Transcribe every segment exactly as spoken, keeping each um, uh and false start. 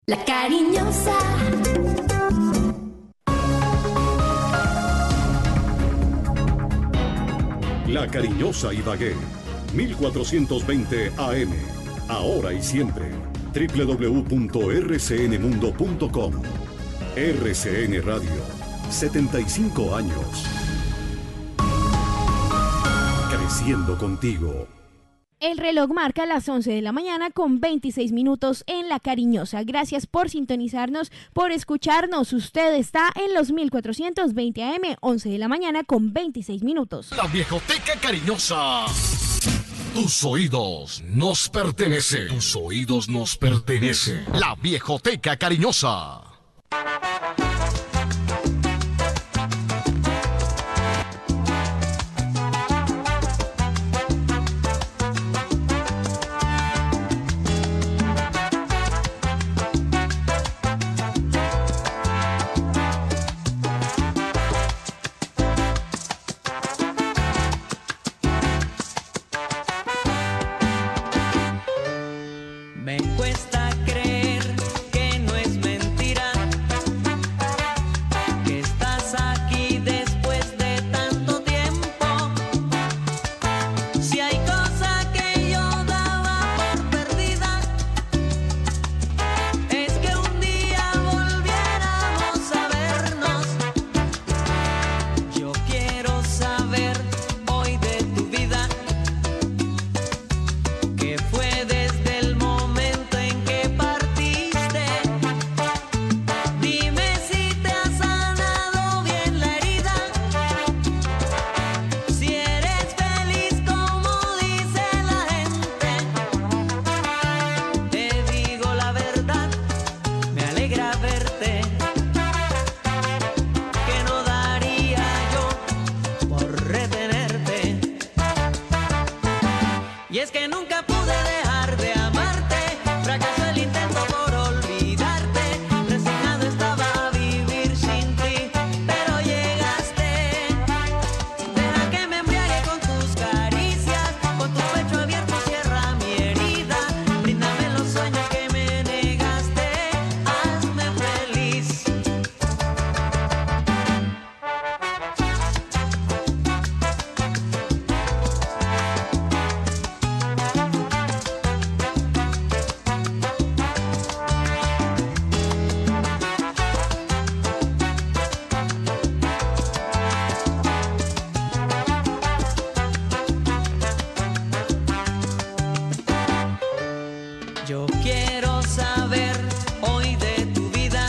La Cariñosa. La Cariñosa Ibagué, mil cuatrocientos veinte A M, ahora y siempre, doble u doble u doble u punto r c n mundo punto com. R C N Radio, setenta y cinco años. Creciendo contigo. El reloj marca las once de la mañana con veintiséis minutos en La Cariñosa. Gracias por sintonizarnos, por escucharnos. Usted está en los mil cuatrocientos veinte A M, once de la mañana con veintiséis minutos. La Viejoteca Cariñosa. Tus oídos nos pertenecen. Tus oídos nos pertenecen. La Viejoteca Cariñosa. Me cuesta creer que no es mentira, que estás aquí después de tanto tiempo. Si hay cosas que yo daba por perdidas, es que un día volviéramos a vernos. Yo quiero saber hoy de tu vida, que fue desde el momento en que partiste. Dime si te has sanado bien la herida, si eres feliz como dice la gente. Te digo la verdad, me alegra verte, que no daría yo por retenerte. Y es que nunca pude dejar de amarte, fracasó el intento por olvidarte, resignado estaba a vivir sin ti, pero llegaste. Deja que me embriague con tus caricias, con tu pecho abierto cierra mi herida, bríndame los sueños que me negaste, hazme feliz. Yo quiero saber hoy de tu vida,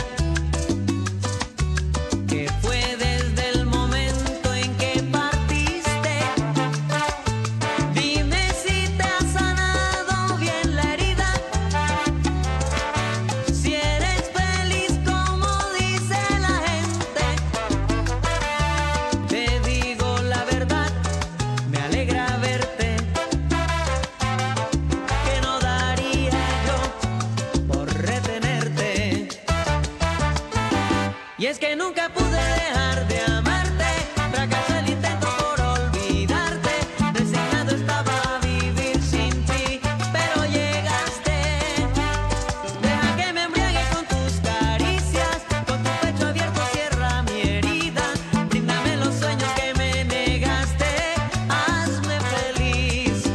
que fue desde el momento en que partiste. Dime si te has sanado bien la herida, si eres feliz como dice la gente. Te digo la verdad, me alegra verte, que no daría yo por retenerte. Y es que nunca pude dejar de amarte, fracasó el intento por olvidarte, resignado estaba a vivir sin ti, pero llegaste. Deja que me embriague con tus caricias, con tu pecho abierto cierra mi herida, bríndame los sueños que me negaste, hazme feliz.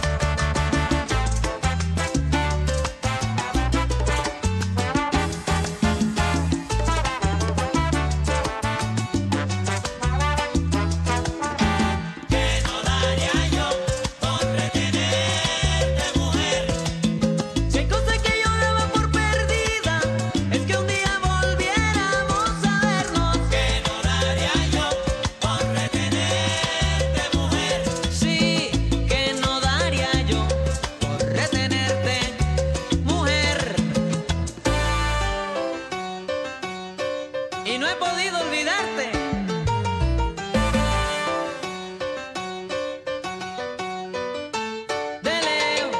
Que no daría yo por retenerte, mujer. Si hay cosas que yo daba por perdida, es que un día volviéramos a vernos. Que no daría yo por retenerte, mujer. Sí, que no daría yo por retenerte, mujer. Y no he podido olvidarte. De Leo.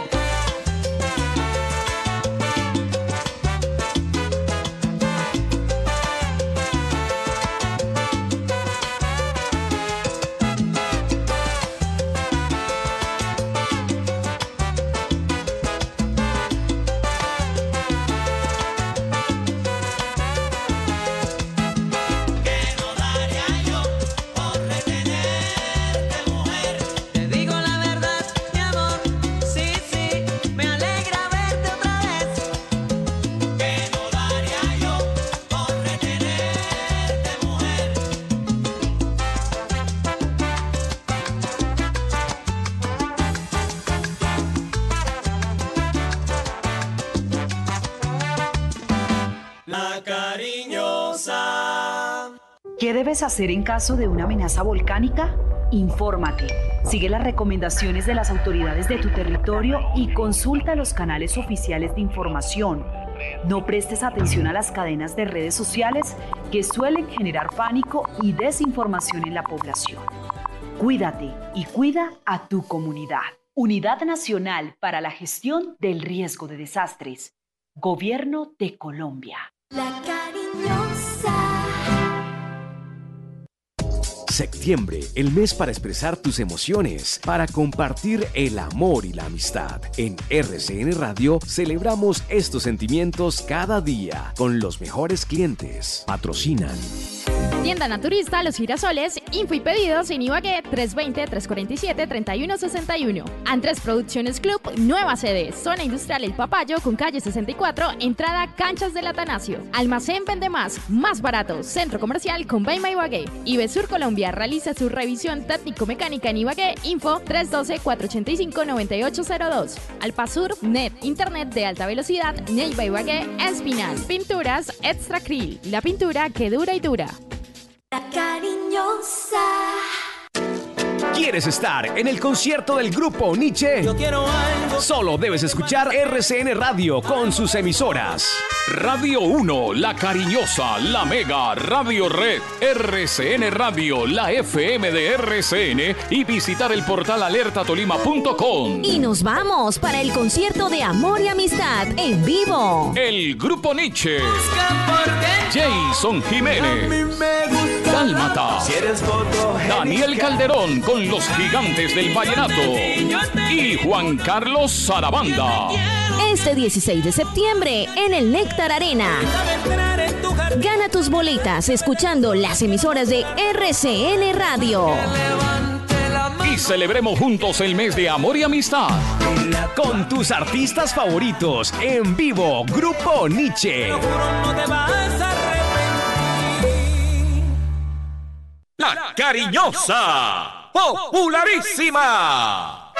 La Cariñosa. ¿Qué debes hacer en caso de una amenaza volcánica? Infórmate, sigue las recomendaciones de las autoridades de tu territorio y consulta los canales oficiales de información. No prestes atención a las cadenas de redes sociales que suelen generar pánico y desinformación en la población. Cuídate y cuida a tu comunidad. Unidad Nacional para la Gestión del Riesgo de Desastres. Gobierno de Colombia. La Cariñosa. Septiembre, el mes para expresar tus emociones, para compartir el amor y la amistad. En R C N Radio celebramos estos sentimientos cada día con los mejores clientes. Patrocinan Tienda Naturista Los Girasoles, info y pedidos en Ibagué tres dos cero, tres cuatro siete, tres uno seis uno. Andrés Producciones Club, nueva sede, zona industrial El Papayo con calle sesenta y cuatro, entrada Canchas del Atanasio. Almacén Vende Más, más barato, centro comercial con Beima Ibagué. Ibesur Colombia realiza su revisión técnico-mecánica en Ibagué, info tres uno dos, cuatro ocho cinco, nueve ocho cero dos. Alpasur, Net, internet de alta velocidad, Neiva Ibagué, Espinal. Pinturas Extra Krill, la pintura que dura y dura. La Cariñosa. ¿Quieres estar en el concierto del grupo Nietzsche? Yo quiero algo. Solo debes escuchar R C N Radio con sus emisoras. Radio uno, La Cariñosa, La Mega, Radio Red, R C N Radio, la F M de R C N y visitar el portal alerta tolima punto com. Y nos vamos para el concierto de Amor y Amistad en vivo. El grupo Nietzsche. Jason Jiménez. Dálmata. Daniel Calderón con los Gigantes del Vallenato. Y Juan Carlos Sarabanda. Este dieciséis de septiembre en el Néctar Arena. Gana tus boletas escuchando las emisoras de R C N Radio. Y celebremos juntos el mes de amor y amistad. Con tus artistas favoritos en vivo, Grupo Nietzsche. La Cariñosa, popularísima.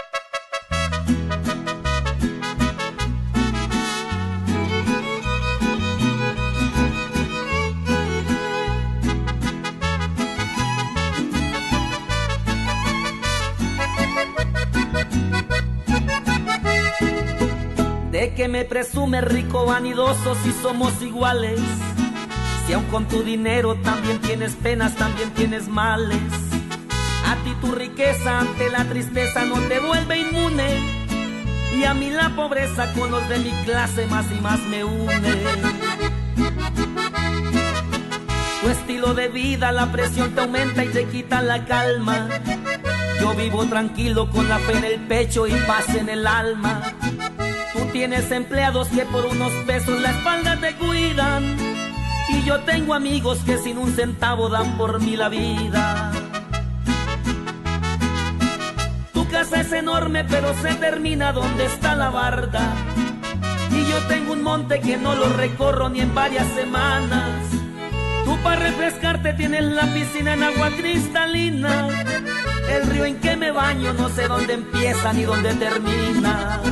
De que me presume rico, vanidoso, si somos iguales. Si aun con tu dinero también tienes penas, también tienes males. A ti tu riqueza ante la tristeza no te vuelve inmune. Y a mí la pobreza con los de mi clase más y más me une. Tu estilo de vida, la presión te aumenta y te quita la calma. Yo vivo tranquilo con la fe en el pecho y paz en el alma. Tú tienes empleados que por unos pesos la espalda te cuidan. Y yo tengo amigos que sin un centavo dan por mí la vida. Tu casa es enorme pero se termina donde está la barda. Y yo tengo un monte que no lo recorro ni en varias semanas. Tú para refrescarte tienes la piscina en agua cristalina. El río en que me baño no sé dónde empieza ni dónde termina.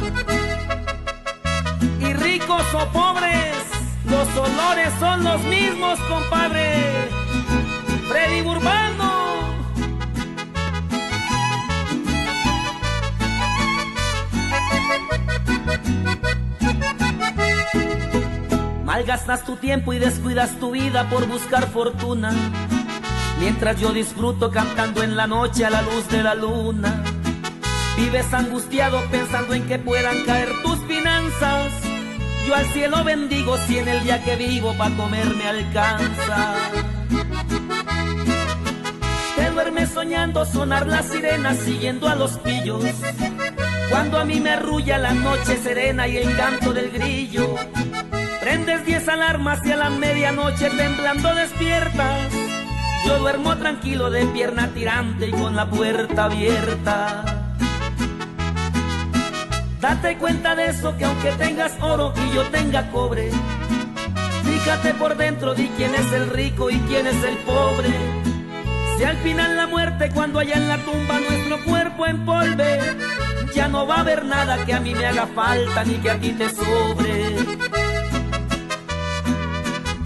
Y ricos o pobres, los olores son los mismos, compadre. Freddy Burbano. Malgastas tu tiempo y descuidas tu vida por buscar fortuna, mientras yo disfruto cantando en la noche a la luz de la luna. Vives angustiado pensando en que puedan caer tus finanzas. Yo al cielo bendigo si en el día que vivo pa' comer me alcanza. Te duermes soñando sonar las sirenas siguiendo a los pillos, cuando a mí me arrulla la noche serena y el canto del grillo. Prendes diez alarmas y a la medianoche temblando despiertas. Yo duermo tranquilo de pierna tirante y con la puerta abierta. Date cuenta de eso, que aunque tengas oro y yo tenga cobre, fíjate por dentro, di quién es el rico y quién es el pobre. Si al final la muerte, cuando haya en la tumba nuestro cuerpo empolve, ya no va a haber nada que a mí me haga falta ni que a ti te sobre.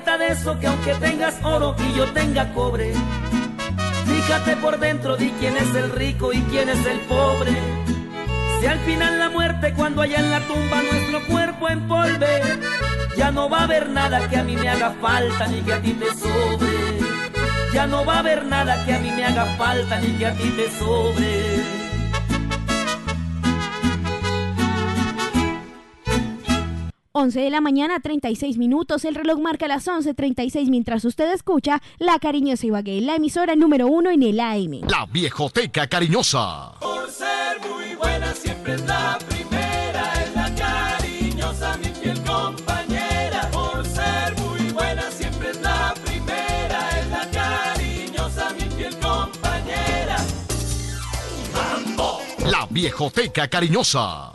trata de eso, que aunque tengas oro y yo tenga cobre, fíjate por dentro, di quién es el rico y quién es el pobre. Si al final la muerte, cuando haya en la tumba nuestro cuerpo empolve, ya no va a haber nada que a mí me haga falta ni que a ti te sobre. Ya no va a haber nada que a mí me haga falta ni que a ti te sobre. once de la mañana, treinta y seis minutos, el reloj marca las once treinta y seis mientras usted escucha La Cariñosa Ibagué, la emisora número uno en el A M. La Viejoteca Cariñosa. Por ser muy buena siempre es la primera, es la cariñosa, mi fiel compañera. Por ser muy buena siempre es la primera, es la cariñosa, mi fiel compañera. ¡Mambo! La Viejoteca Cariñosa.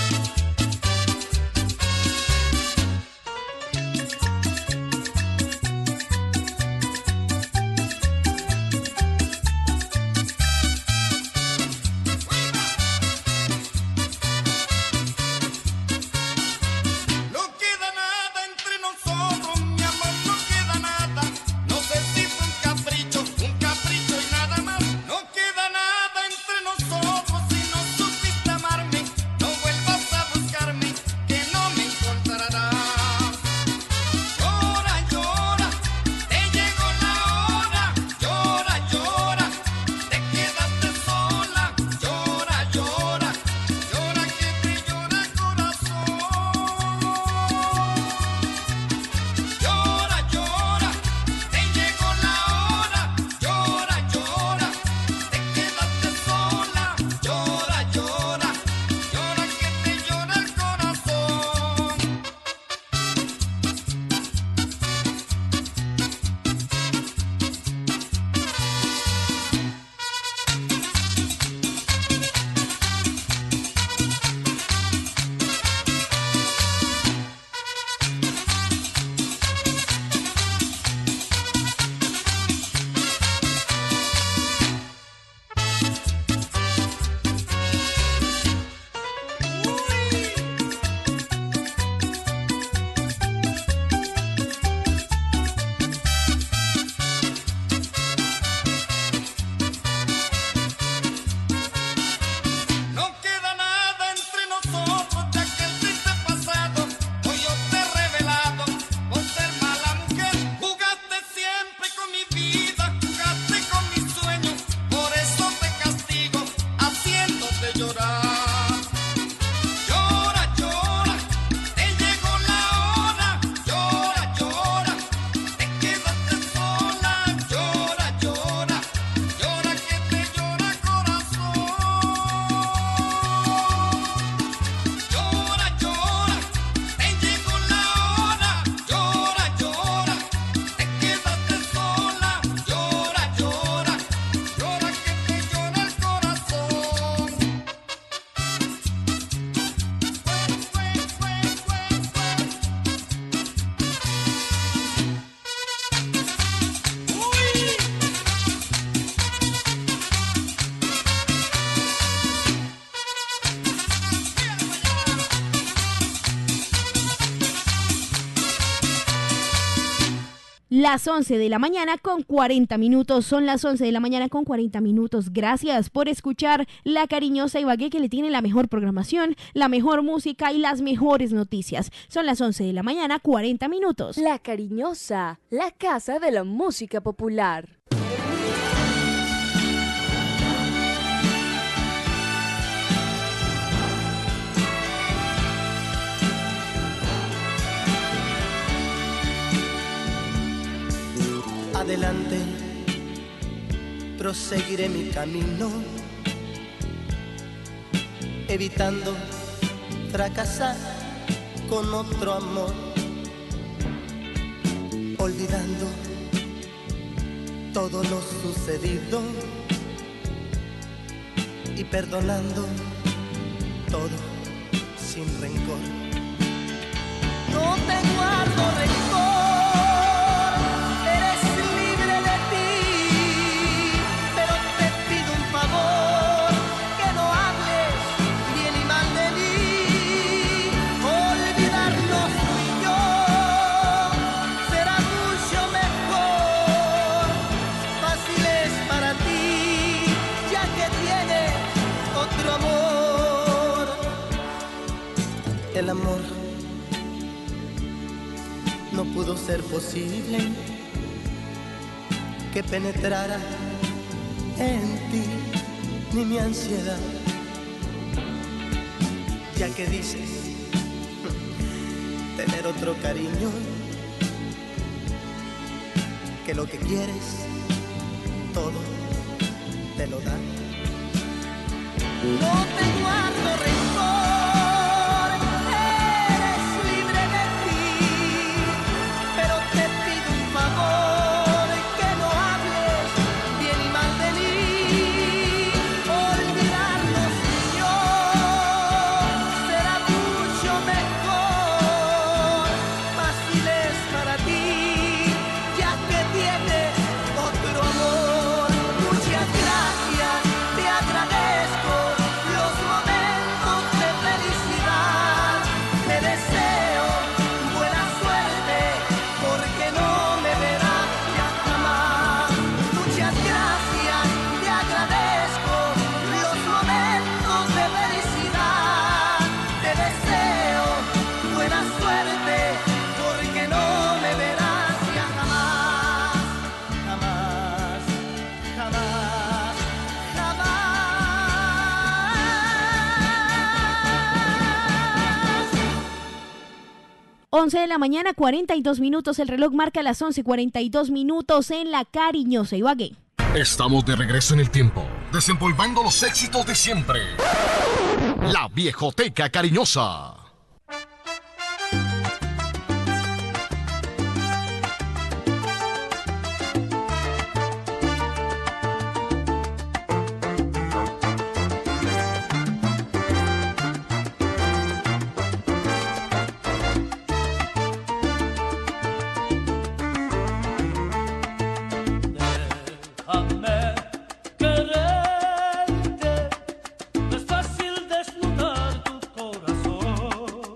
Las once de la mañana con cuarenta minutos, son las once de la mañana con cuarenta minutos. Gracias por escuchar La Cariñosa Ibagué, que le tiene la mejor programación, la mejor música y las mejores noticias. Son las once de la mañana, cuarenta minutos. La Cariñosa, la casa de la música popular. Adelante, proseguiré mi camino, evitando fracasar con otro amor, olvidando todo lo sucedido y perdonando todo sin rencor. No te guardo rencor. Será El amor no pudo ser posible que penetrara en ti ni mi ansiedad, ya que dices tener otro cariño, que lo que quieres todo te lo da. No te guardo rencor, eres libre de ti, pero te pido un favor, que no hables bien y mal de mí. Olvidarnos tú y yo será mucho mejor, fácil es para ti, ya que tienes otro amor. Muchas gracias, te agradezco los momentos de felicidad. Te deseo buena suerte porque no me verás ya jamás. Muchas gracias, te agradezco los momentos de felicidad. Te deseo buena suerte porque no me verás ya jamás. Jamás, jamás, jamás. once de la mañana, cuarenta y dos minutos. El reloj marca las once cuarenta y dos minutos en La Cariñosa, Ibagué. Estamos de regreso en el tiempo, desempolvando los éxitos de siempre. La Viejoteca Cariñosa. Déjame quererte, no es fácil desnudar tu corazón.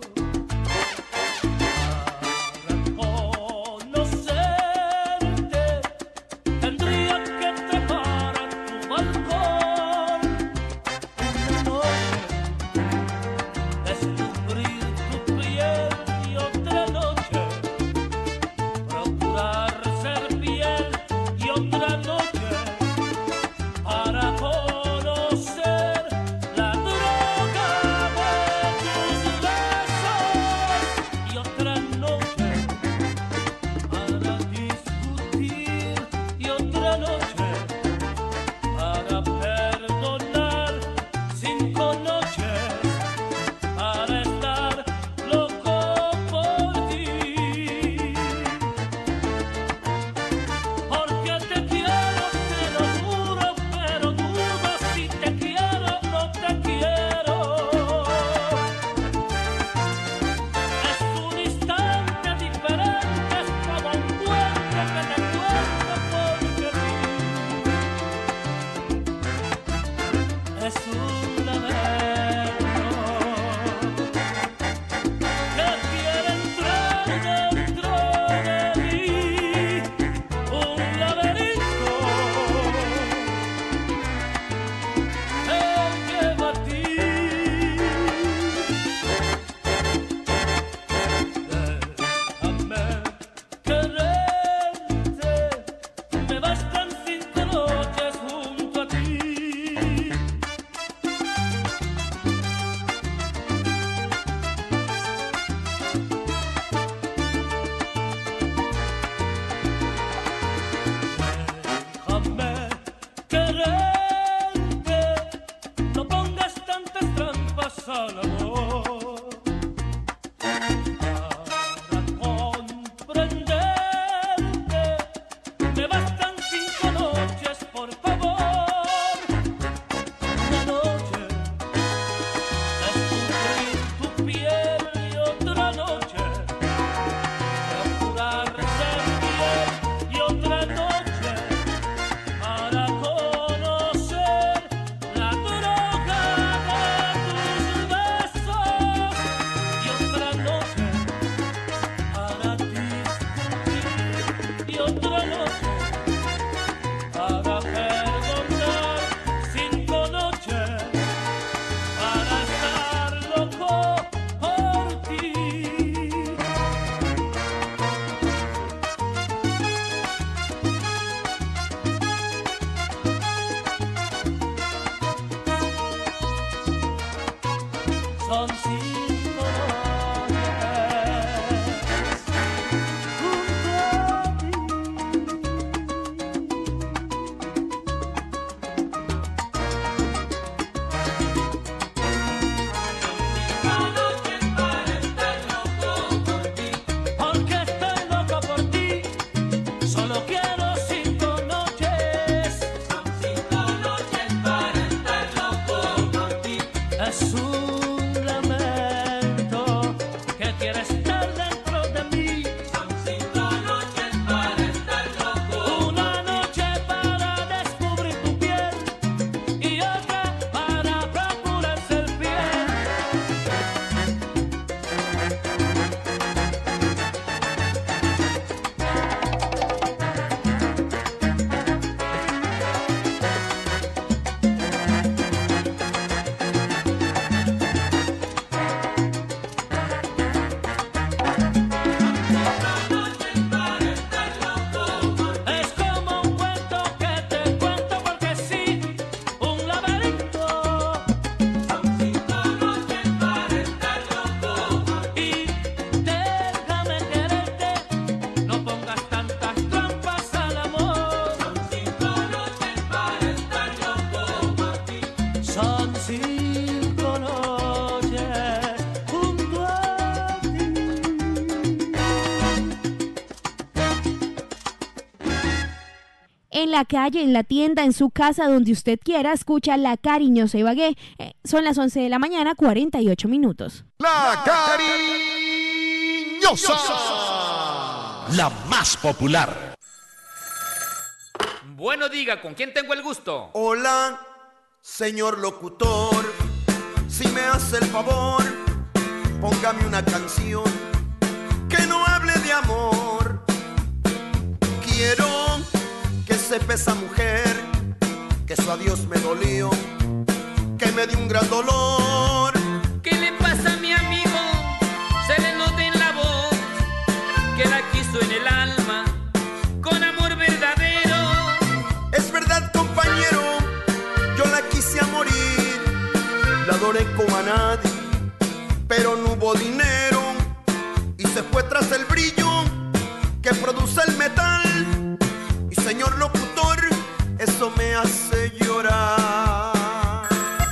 Para conocerte tendría que trepar a tu balcón. Una noche descubrir tu piel y otra noche procurar ser fiel y otra noche para conocer la droga de tus besos y otra noche para discutir y otra noche para perdonar, cinco noches para estar loco por ti. Porque te quiero, te lo juro, pero dudo si te quiero o no te quiero. Es un instante diferente, es como un cuento que te cuento porque sí. Es un lamento que quiere entrar dentro de mí, un laberinto que lleva a ti. Déjame quererte, me bastan cinco noches junto a ti. Déjame quererte, no pongas tantas trampas al amor. Para comprenderte, me bastan cinco noches, por favor. Una noche descubrir tu piel y otra noche procurar ser fiel y otra noche para conocer la droga de tus besos. son cinco porque estoy loco por ti, solo quiero cinco noches. Son cinco noches para estar loco por ti. Es un lamento que quiere estar dentro de mí. Son cinco noches para estar loco. Una noche para descubrir tu piel y otra para procurar ser fiel. Es como un cuento que te cuento porque sí, un laberinto. Son cinco noches para estar loco por ti. Y déjame quererte, no pongas tantas trampas al amor. Son cinco noches para estar loco por ti. Son cinco noches junto a ti. En la calle, en la tienda, en su casa, donde usted quiera, escucha La Cariñosa Ibagué. Eh, son las once de la mañana, cuarenta y ocho minutos. La Cariñosa. La más popular. Bueno, diga, ¿con quién tengo el gusto? Hola, señor locutor, si me hace el favor, póngame una canción que no hable de amor. Quiero que sepa esa mujer que su adiós me dolió, que me dio un gran dolor. ¿Qué le pasa a mi amigo? Se le nota en la voz que la quiso en el alma con amor verdadero. Es verdad, compañero, yo la quise a morir, la adoré como a nadie, pero no hubo dinero y se fue tras el brillo que produce el metal. Y señor locutor, eso me hace llorar.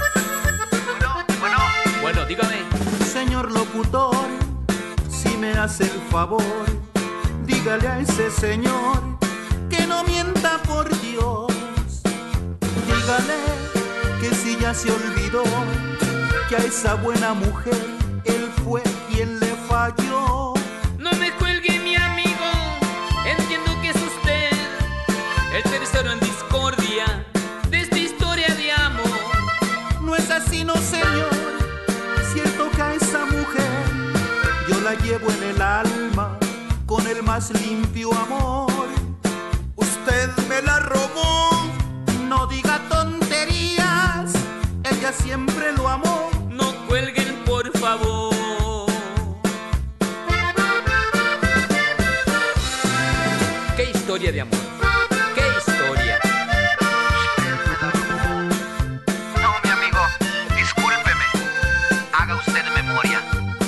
Bueno, dígame. Señor locutor, si me hace el favor, dígale a ese señor que no mienta por Dios. Dígale que si ya se olvidó que a esa buena mujer él fue quien le falló. No me cuelgue, mi amigo, entiendo que es usted el tercero en discordia de esta historia de amor. No es así, no señor, cierto que a esa mujer yo la llevo en el alma con el más limpio amor. Usted me la robó. No diga tonterías, ella siempre lo amó. No cuelguen, por favor. ¿Qué historia de amor? ¿Qué historia? No, mi amigo, discúlpeme. Haga usted memoria.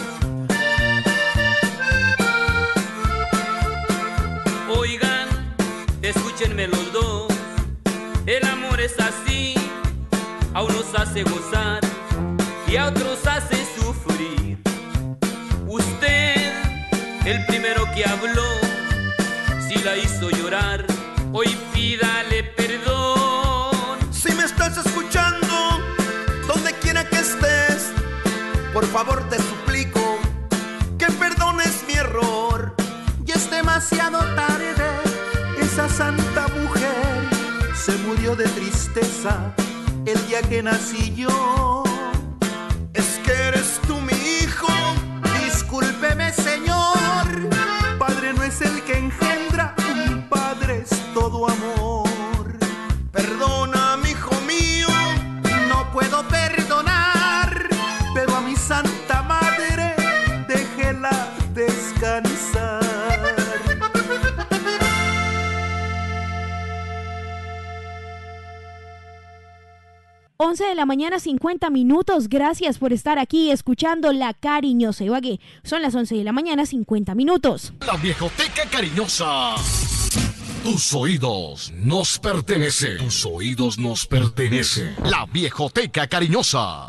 Oigan, escúchenme los dos. El amor es así, a unos hace gozar y a otros hace sufrir. Usted, el primero que habló, si la hizo llorar, hoy pídale perdón. Si me estás escuchando, donde quiera que estés, por favor te suplico que perdones mi error. Ya es demasiado tarde, esa santa mujer se murió de tristeza el día que nací yo. Es que eres tú mi hijo. Discúlpeme, señor, padre no es el que engendra, un padre es todo amor. Perdona, mi hijo mío. No puedo perdonar, pero a mi santa madre déjela descansar. once de la mañana, cincuenta minutos. Gracias por estar aquí escuchando La Cariñosa Ibagué. Son las once de la mañana, cincuenta minutos. La Viejoteca Cariñosa. Tus oídos nos pertenecen. Tus oídos nos pertenecen. La Viejoteca Cariñosa.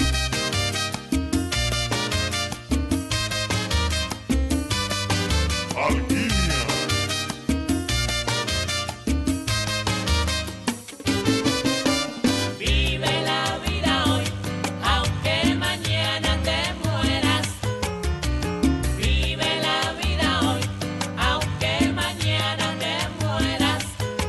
Vive la vida hoy, aunque mañana te mueras. Vive la vida hoy, aunque mañana te mueras.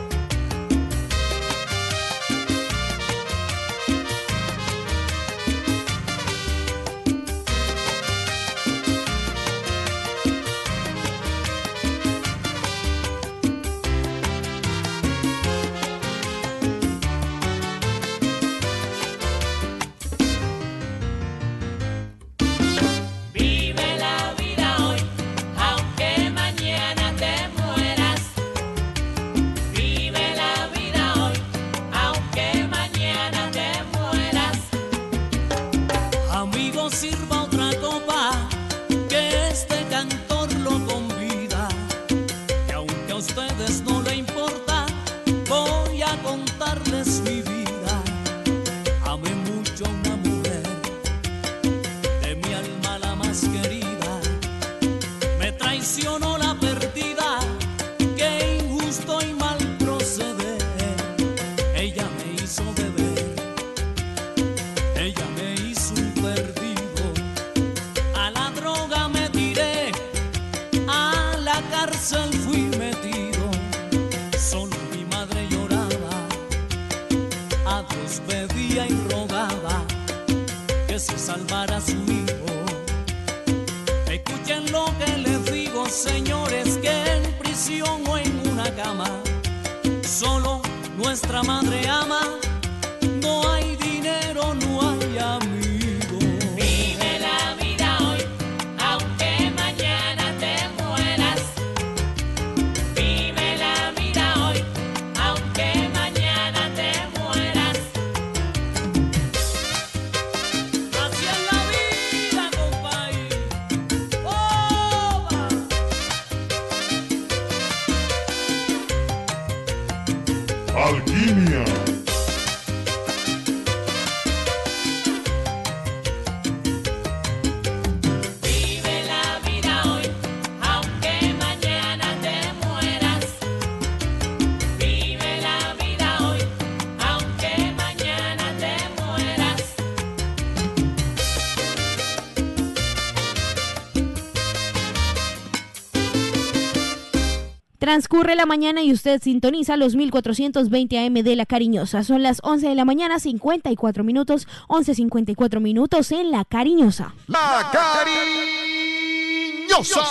Vive la vida hoy, aunque mañana te mueras. Vive la vida hoy, aunque mañana te mueras. Amigo, sirva otra copa, que este cantor lo convida. Que aunque a ustedes no le importa, voy a contarles mi vida. Amé mucho a una mujer, de mi alma la más querida. Me traicionó la perdida, qué injusto y mal proceder. Ella me hizo beber, ella me hizo un perdido. A la droga me tiré, a la cárcel fui metido. Solo mi madre lloraba, a Dios pedía y rogaba que se salvara su hijo. Escuchen lo que les digo, señores, que en prisión o en una cama solo nuestra madre ama. No hay dinero, no hay amigo. Vive la vida hoy, aunque mañana te mueras. Vive la vida hoy, aunque mañana te mueras. Así es la vida, compay. ¡Oba! Alquimia. Vive la vida hoy, aunque mañana te mueras. Vive la vida hoy, aunque mañana te mueras. Transcurre la mañana y usted sintoniza los mil cuatrocientos veinte A M de La Cariñosa. Son las once de la mañana, cincuenta y cuatro minutos, once cincuenta y cuatro minutos en La Cariñosa. La Cariñosa.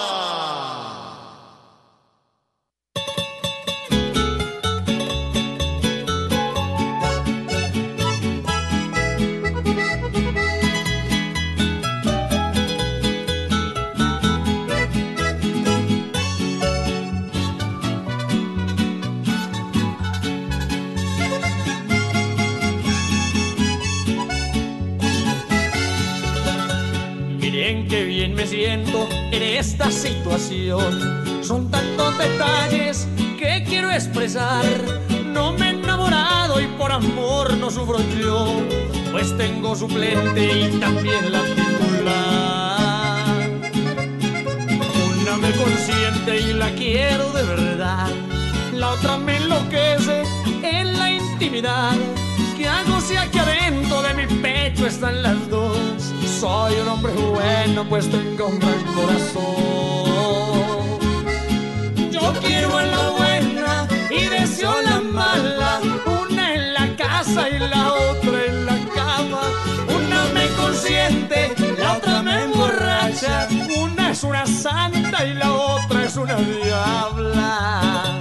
Miren qué bien me siento en esta situación. Son tantos detalles que quiero expresar. No me he enamorado y por amor no sufro yo, pues tengo suplente y también la titular. Una me consiente y la quiero de verdad. La otra me enloquece en la intimidad. ¿Qué hago si aquí adentro de mi pecho están las dos? Soy un hombre bueno, pues tengo un gran corazón. Yo quiero a la buena y deseo la mala. Una en la casa y la otra en la cama. Una me consiente, la otra me emborracha. Una es una santa y la otra es una diabla.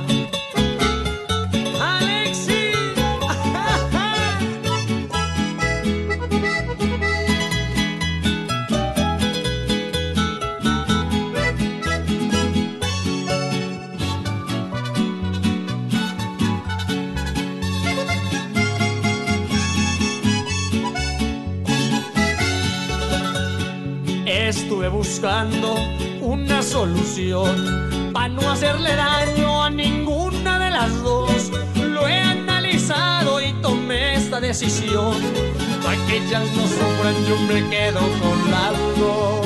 estuve buscando una solución para no hacerle daño a ninguna de las dos. Lo he analizado y tomé esta decisión. Para que ellas no sufran, yo me quedo con las dos.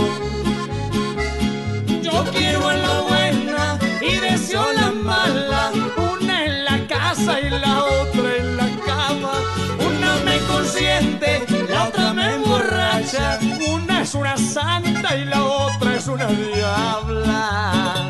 Yo quiero a la buena y deseo la mala. Una en la casa y la otra en la cama. Una me consiente, la otra me emborracha. Una es una santa y la otra es una diabla.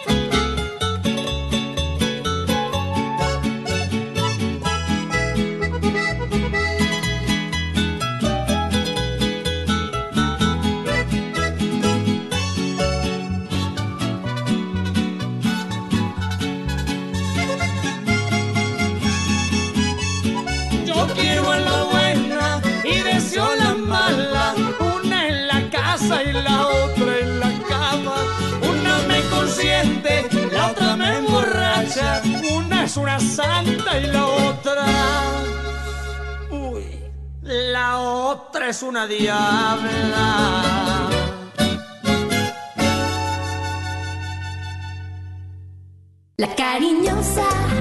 Quiero a la buena y deseo la mala. Una en la casa y la otra en la cama. Una me consiente, la otra me emborracha. Una es una santa y la otra, uy, la otra es una diabla. La cariñosa.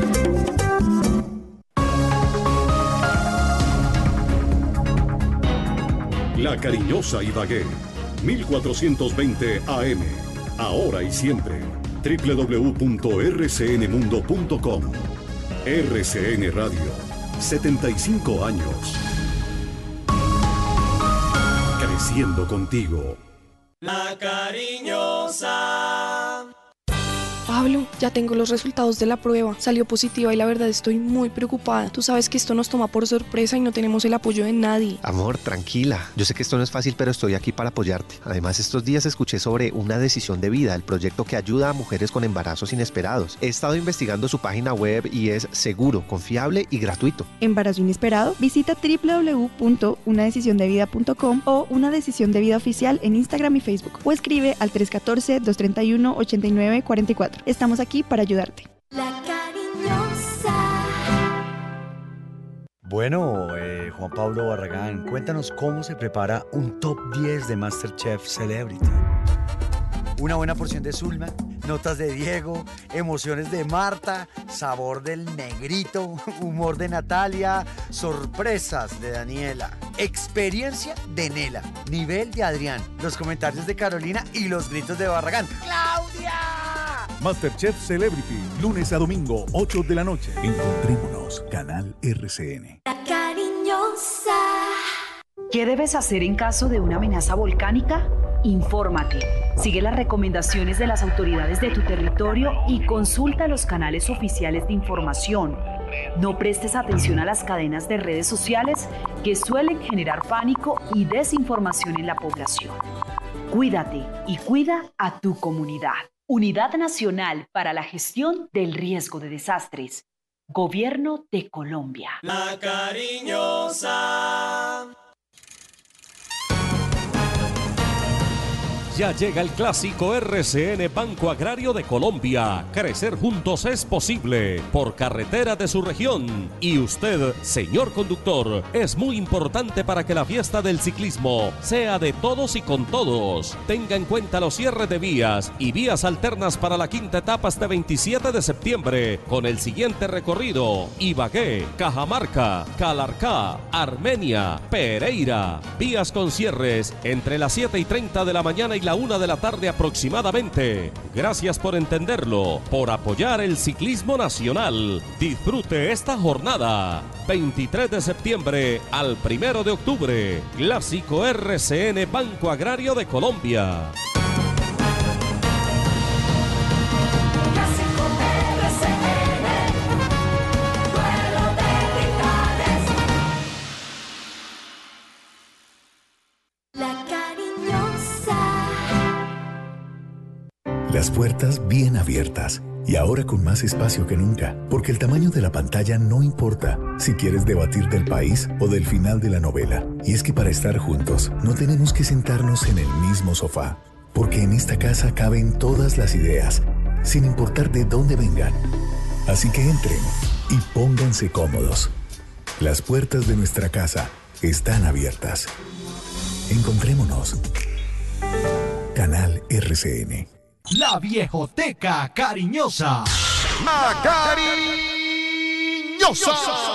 La Cariñosa Ibagué, mil cuatrocientos veinte A M, ahora y siempre, doble u doble u doble u punto r c n mundo punto com. R C N Radio, setenta y cinco años. Creciendo contigo. La Cariñosa. Pablo, ya tengo los resultados de la prueba. Salió positiva y la verdad estoy muy preocupada. Tú sabes que esto nos toma por sorpresa y no tenemos el apoyo de nadie. Amor, tranquila. Yo sé que esto no es fácil, pero estoy aquí para apoyarte. Además, estos días escuché sobre Una Decisión de Vida, el proyecto que ayuda a mujeres con embarazos inesperados. He estado investigando su página web y es seguro, confiable y gratuito. ¿Embarazo inesperado? Visita doble u doble u doble u punto una decisión de vida punto com o Una Decisión de Vida Oficial en Instagram y Facebook. O escribe al tres uno cuatro, dos tres uno, ocho nueve cuatro cuatro. Estamos aquí para ayudarte. La Cariñosa. Bueno, eh, Juan Pablo Barragán, cuéntanos cómo se prepara un top diez de MasterChef Celebrity. Una buena porción de Zulma, notas de Diego, emociones de Marta, sabor del negrito, humor de Natalia, sorpresas de Daniela, experiencia de Nela, nivel de Adrián, los comentarios de Carolina y los gritos de Barragán. ¡Claudia! MasterChef Celebrity, lunes a domingo, ocho de la noche. Encontrémonos, Canal R C N. La Cariñosa. ¿Qué debes hacer en caso de una amenaza volcánica? Infórmate, sigue las recomendaciones de las autoridades de tu territorio y consulta los canales oficiales de información. No prestes atención a las cadenas de redes sociales que suelen generar pánico y desinformación en la población. Cuídate y cuida a tu comunidad. Unidad Nacional para la Gestión del Riesgo de Desastres. Gobierno de Colombia. La Cariñosa. Ya llega el clásico R C N Banco Agrario de Colombia. Crecer juntos es posible por carretera de su región. Y usted, señor conductor, es muy importante para que la fiesta del ciclismo sea de todos y con todos. Tenga en cuenta los cierres de vías y vías alternas para la quinta etapa este veintisiete de septiembre con el siguiente recorrido: Ibagué, Cajamarca, Calarcá, Armenia, Pereira. Vías con cierres entre las siete y treinta de la mañana y la una de la tarde aproximadamente. Gracias por entenderlo, por apoyar el ciclismo nacional. Disfrute esta jornada. veintitrés de septiembre al primero de octubre. Clásico R C N Banco Agrario de Colombia. Las puertas bien abiertas y ahora con más espacio que nunca, porque el tamaño de la pantalla no importa si quieres debatir del país o del final de la novela. Y es que para estar juntos no tenemos que sentarnos en el mismo sofá, porque en esta casa caben todas las ideas, sin importar de dónde vengan. Así que entren y pónganse cómodos. Las puertas de nuestra casa están abiertas. Encontrémonos. Canal R C N. La viejoteca cariñosa. La cariñosa.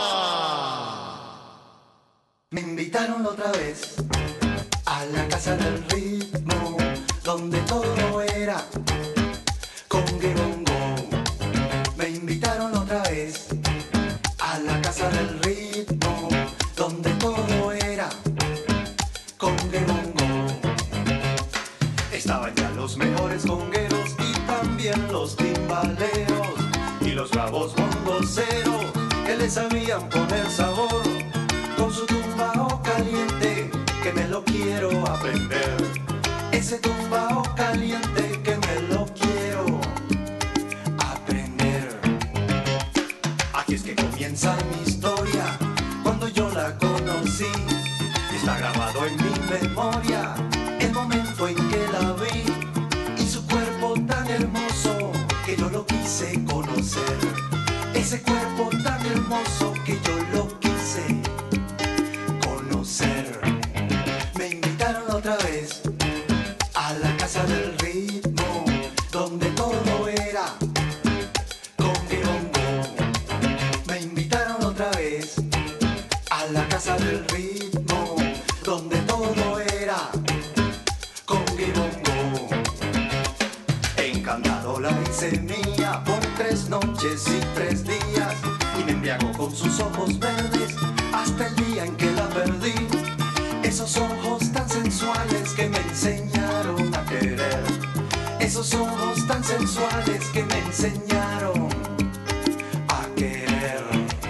Me invitaron otra vez a la casa del ritmo, donde todo era congue bongo. Me invitaron otra vez a la casa del ritmo, donde todo era congue bongo. Estaban ya los mejores congueros y también los timbaleros y los bravos bongoceros que les sabían poner sabor con su tumbao caliente, que me lo quiero aprender. Ese tumbao caliente que me lo quiero aprender. Aquí es que comienza mi historia, cuando yo la conocí. Está grabado en mi memoria el momento en que la vi y su cuerpo tan hermoso que yo lo quise conocer. Ese cuerpo tan hermoso que yo lo quise conocer. Me invitaron otra vez a la casa del ritmo, donde todo era congue bongo. Me invitaron otra vez a la casa del ritmo, donde todo era congue bongo. Encantado la hice mía por tres noches y tres días, y me embriagó con sus ojos verdes hasta el día en que la perdí. Esos ojos tan sensuales que me enseñaron a querer. Esos ojos tan sensuales que me enseñaron a querer.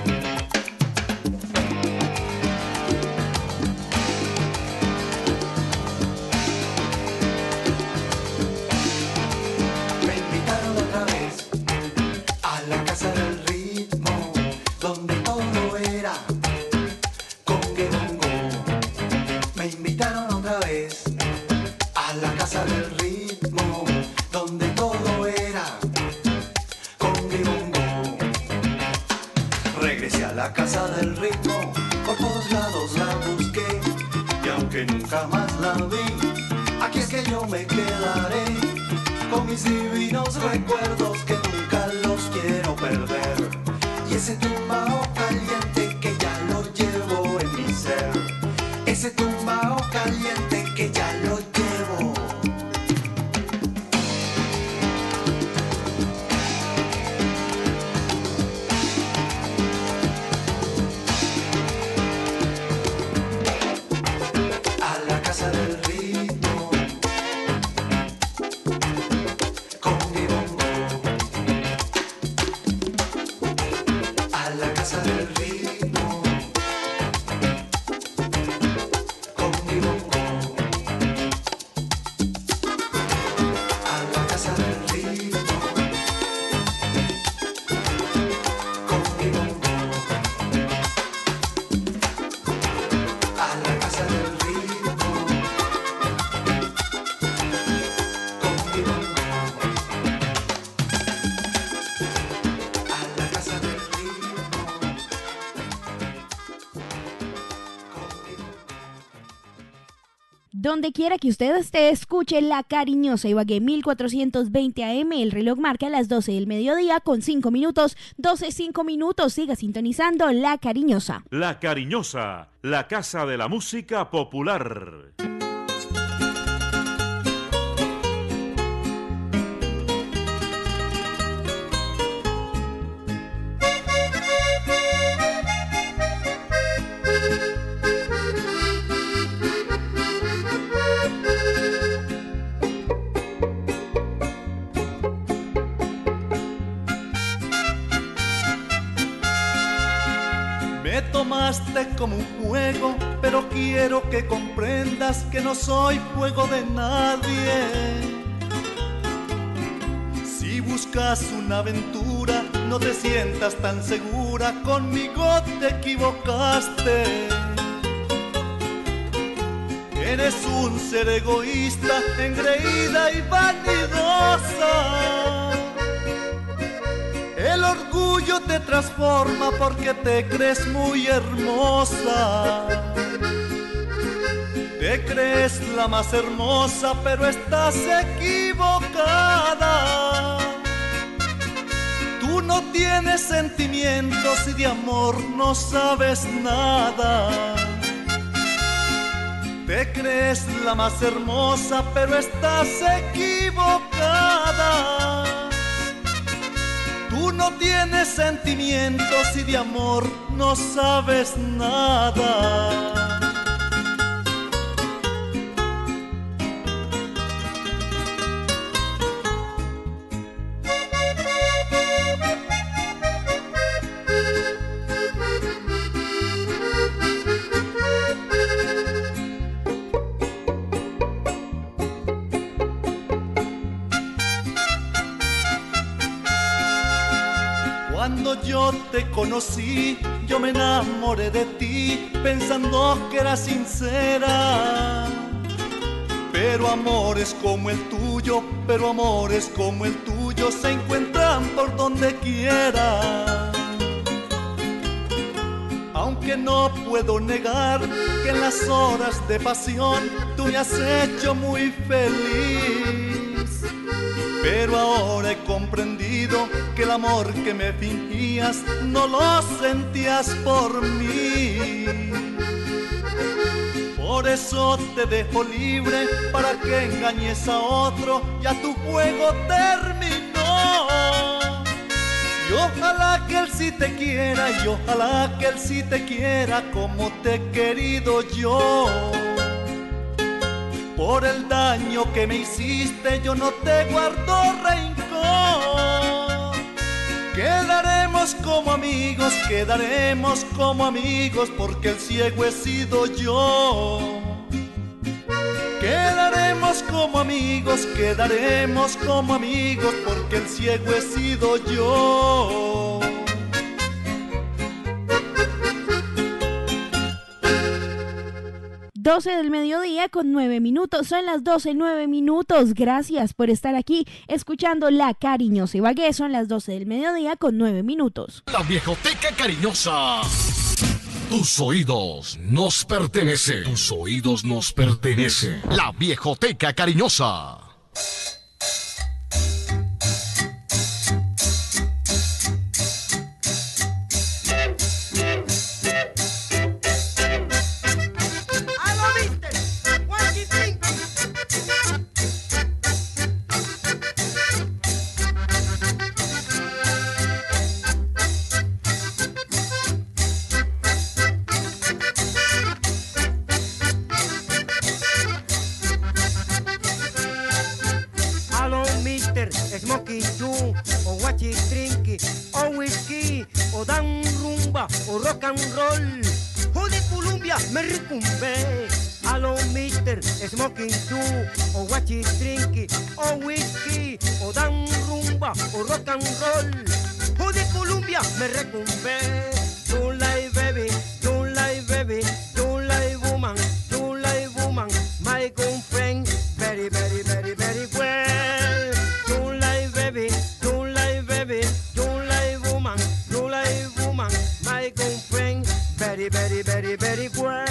Me invitaron otra vez a la casa del ritmo, donde todo era congue bongo. Me invitaron otra vez a la casa del ritmo, donde todo era congue bongo. Regresé a la casa del ritmo, por todos lados la busqué, y aunque nunca más la vi, aquí es que yo me quedaré con mis divinos recuerdos que nunca los quiero perder. Y ese tumbao caliente que ya lo llevo en mi ser. Ese tumbao caliente que ya lo llevo. A la casa del ritmo, congue bongo. A la casa del ritmo, congue bongo. A la casa del ritmo, congue bongo. A la casa del ritmo, congue bongo. A la casa del ritmo. Donde quiera que usted esté, escuche La Cariñosa. Ibagué mil cuatrocientos veinte A M. El reloj marca las doce del mediodía con cinco minutos. doce, cinco minutos. Siga sintonizando La Cariñosa. La Cariñosa, la casa de la música popular. Me tomaste como un juego, pero quiero que comprendas que no soy juego de nadie. Si buscas una aventura, no te sientas tan segura, conmigo te equivocaste. Eres un ser egoísta, engreída y vanidosa. El orgullo te transforma porque te crees muy hermosa. Te Te crees la más hermosa, pero estás equivocada. Tú no tienes sentimientos y de amor no sabes nada. Te crees la más hermosa, pero estás equivocada. Tú no tienes sentimientos y de amor no sabes nada. Cuando yo te conocí, yo me enamoré de ti, pensando que eras sincera. Pero amores como el tuyo, pero amores como el tuyo se encuentran por donde quiera. Aunque no puedo negar que en las horas de pasión tú me has hecho muy feliz. Pero ahora he comprendido que el amor que me fingías no lo sentías por mí. Por eso te dejo libre para que engañes a otro, ya tu juego terminó. Y ojalá que él sí te quiera, y ojalá que él sí te quiera como te he querido yo. Por el daño que me hiciste yo no te guardo rencor. Quedaremos como amigos, quedaremos como amigos, porque el ciego he sido yo. Quedaremos como amigos, quedaremos como amigos, porque el ciego he sido yo. doce del mediodía con nueve minutos, son las doce, nueve minutos, gracias por estar aquí escuchando La Cariñosa Ibagué, son las doce del mediodía con nueve minutos. La Viejoteca Cariñosa. Tus oídos nos pertenecen, tus oídos nos pertenecen. La Viejoteca Cariñosa. Smoky Joe, o Guachi Trinky, o Whisky, o Dan Rumba, o Rock and Roll, o de Colombia me recumbé. A lo Mister Smoky Joe, o Guachi Trinky, o Whisky, o Dan Rumba, o Rock and Roll, o de Colombia me recumbé. Don't lie baby, don't lie baby, don't lie woman, don't lie woman, my girlfriend, very, very, very, very well. Don't lie, baby, don't lie, woman, don't lie, woman, my girlfriend, very, very, very, very well.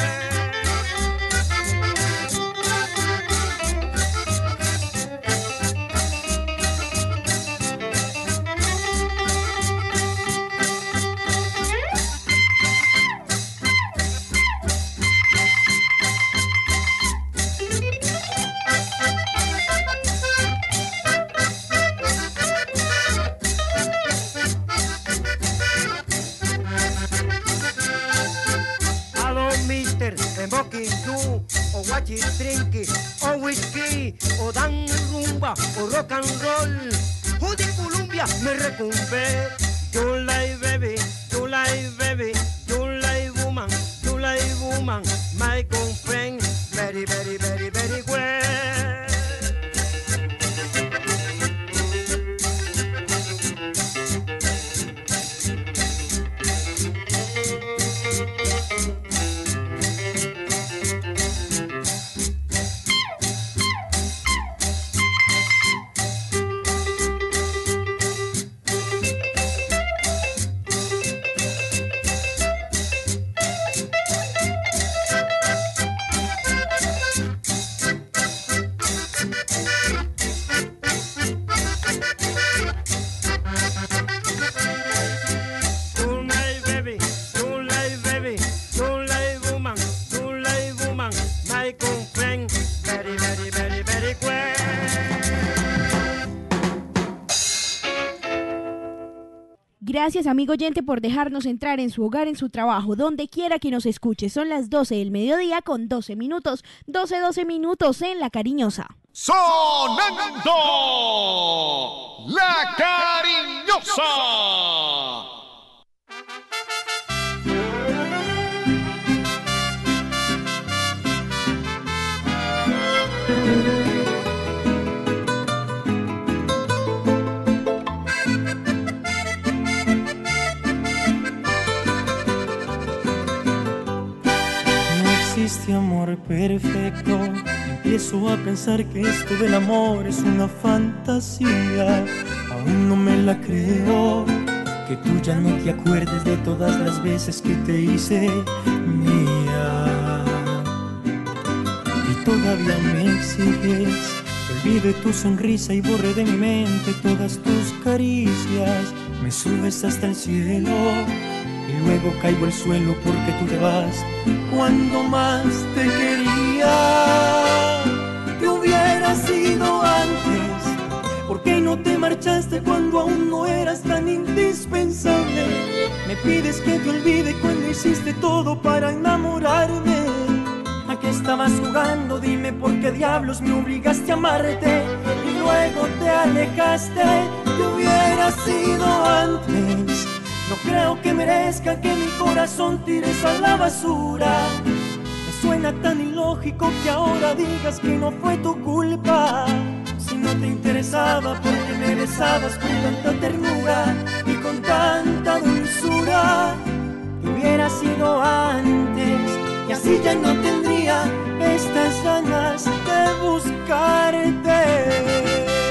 Smoky Joe, o Guachi Trinky, o Whisky, o Dan Rumba, o Rock and Roll, o de Colombia me recumbé. Don't lie baby, don't lie baby, don't lie woman, don't lie woman, my girlfriend, very, very, very, very well. don't lie woman, don't lie woman, my complain, very, very, very, very well. Gracias, amigo oyente, por dejarnos entrar en su hogar, en su trabajo, donde quiera que nos escuche. Son las doce del mediodía con doce minutos, doce, doce minutos en La Cariñosa. Sonando La Cariñosa. Existe amor perfecto. Empiezo a pensar que esto del amor es una fantasía. Aún no me la creo, que tú ya no te acuerdes de todas las veces que te hice mía. Y todavía me exiges que olvide tu sonrisa y borre de mi mente todas tus caricias. Me subes hasta el cielo y luego caigo al suelo porque tú te vas cuando más te quería. Te hubiera sido antes, ¿por qué no te marchaste cuando aún no eras tan indispensable? Me pides que te olvide cuando hiciste todo para enamorarme. ¿A qué estabas jugando? Dime por qué diablos me obligaste a amarte y luego te alejaste. Te hubiera sido antes. No creo que merezca que mi corazón tires a la basura. Me suena tan ilógico que ahora digas que no fue tu culpa. Si no te interesaba, ¿por qué me besabas con tanta ternura y con tanta dulzura? Te hubiera sido antes y así ya no tendría estas ganas de buscarte.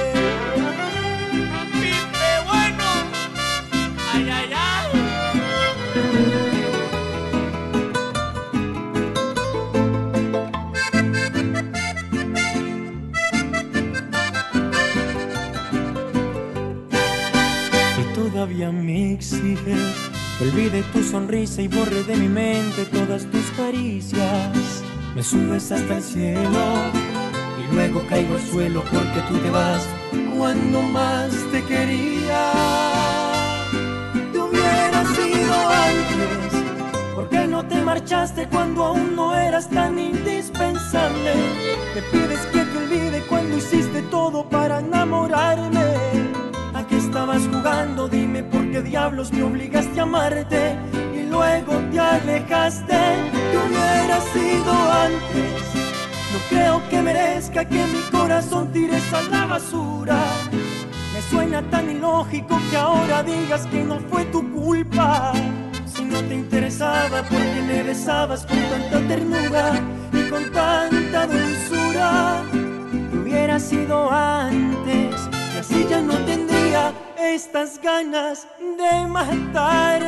Todavía me exiges que olvide tu sonrisa y borre de mi mente todas tus caricias. Me subes hasta el cielo y luego caigo al suelo porque tú te vas cuando más te quería. Te hubiera sido antes, ¿por qué no te marchaste cuando aún no eras tan indispensable? Me pides que te olvide cuando hiciste todo para enamorarme. ¿A qué estabas jugando? Dime por qué diablos me obligaste a amarte y luego te alejaste. Te hubiera sido antes. No creo que merezca que mi corazón tires a la basura. Me suena tan ilógico que ahora digas que no fue tu culpa. Si no te interesaba, ¿por qué me besabas con tanta ternura y con tanta dulzura? Te hubiera sido antes. Y así ya no tendría estas ganas de matarme.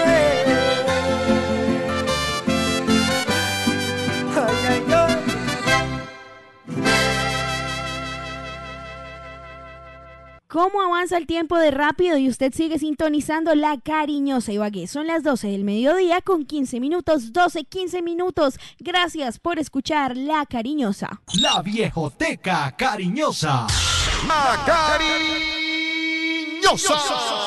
Ay, ay, ay. ¿Cómo avanza el tiempo de rápido y usted sigue sintonizando La Cariñosa Ibagué? Son las doce del mediodía con quince minutos, doce, quince minutos. Gracias por escuchar La Cariñosa. La Viejoteca Cariñosa. La Cariñosa.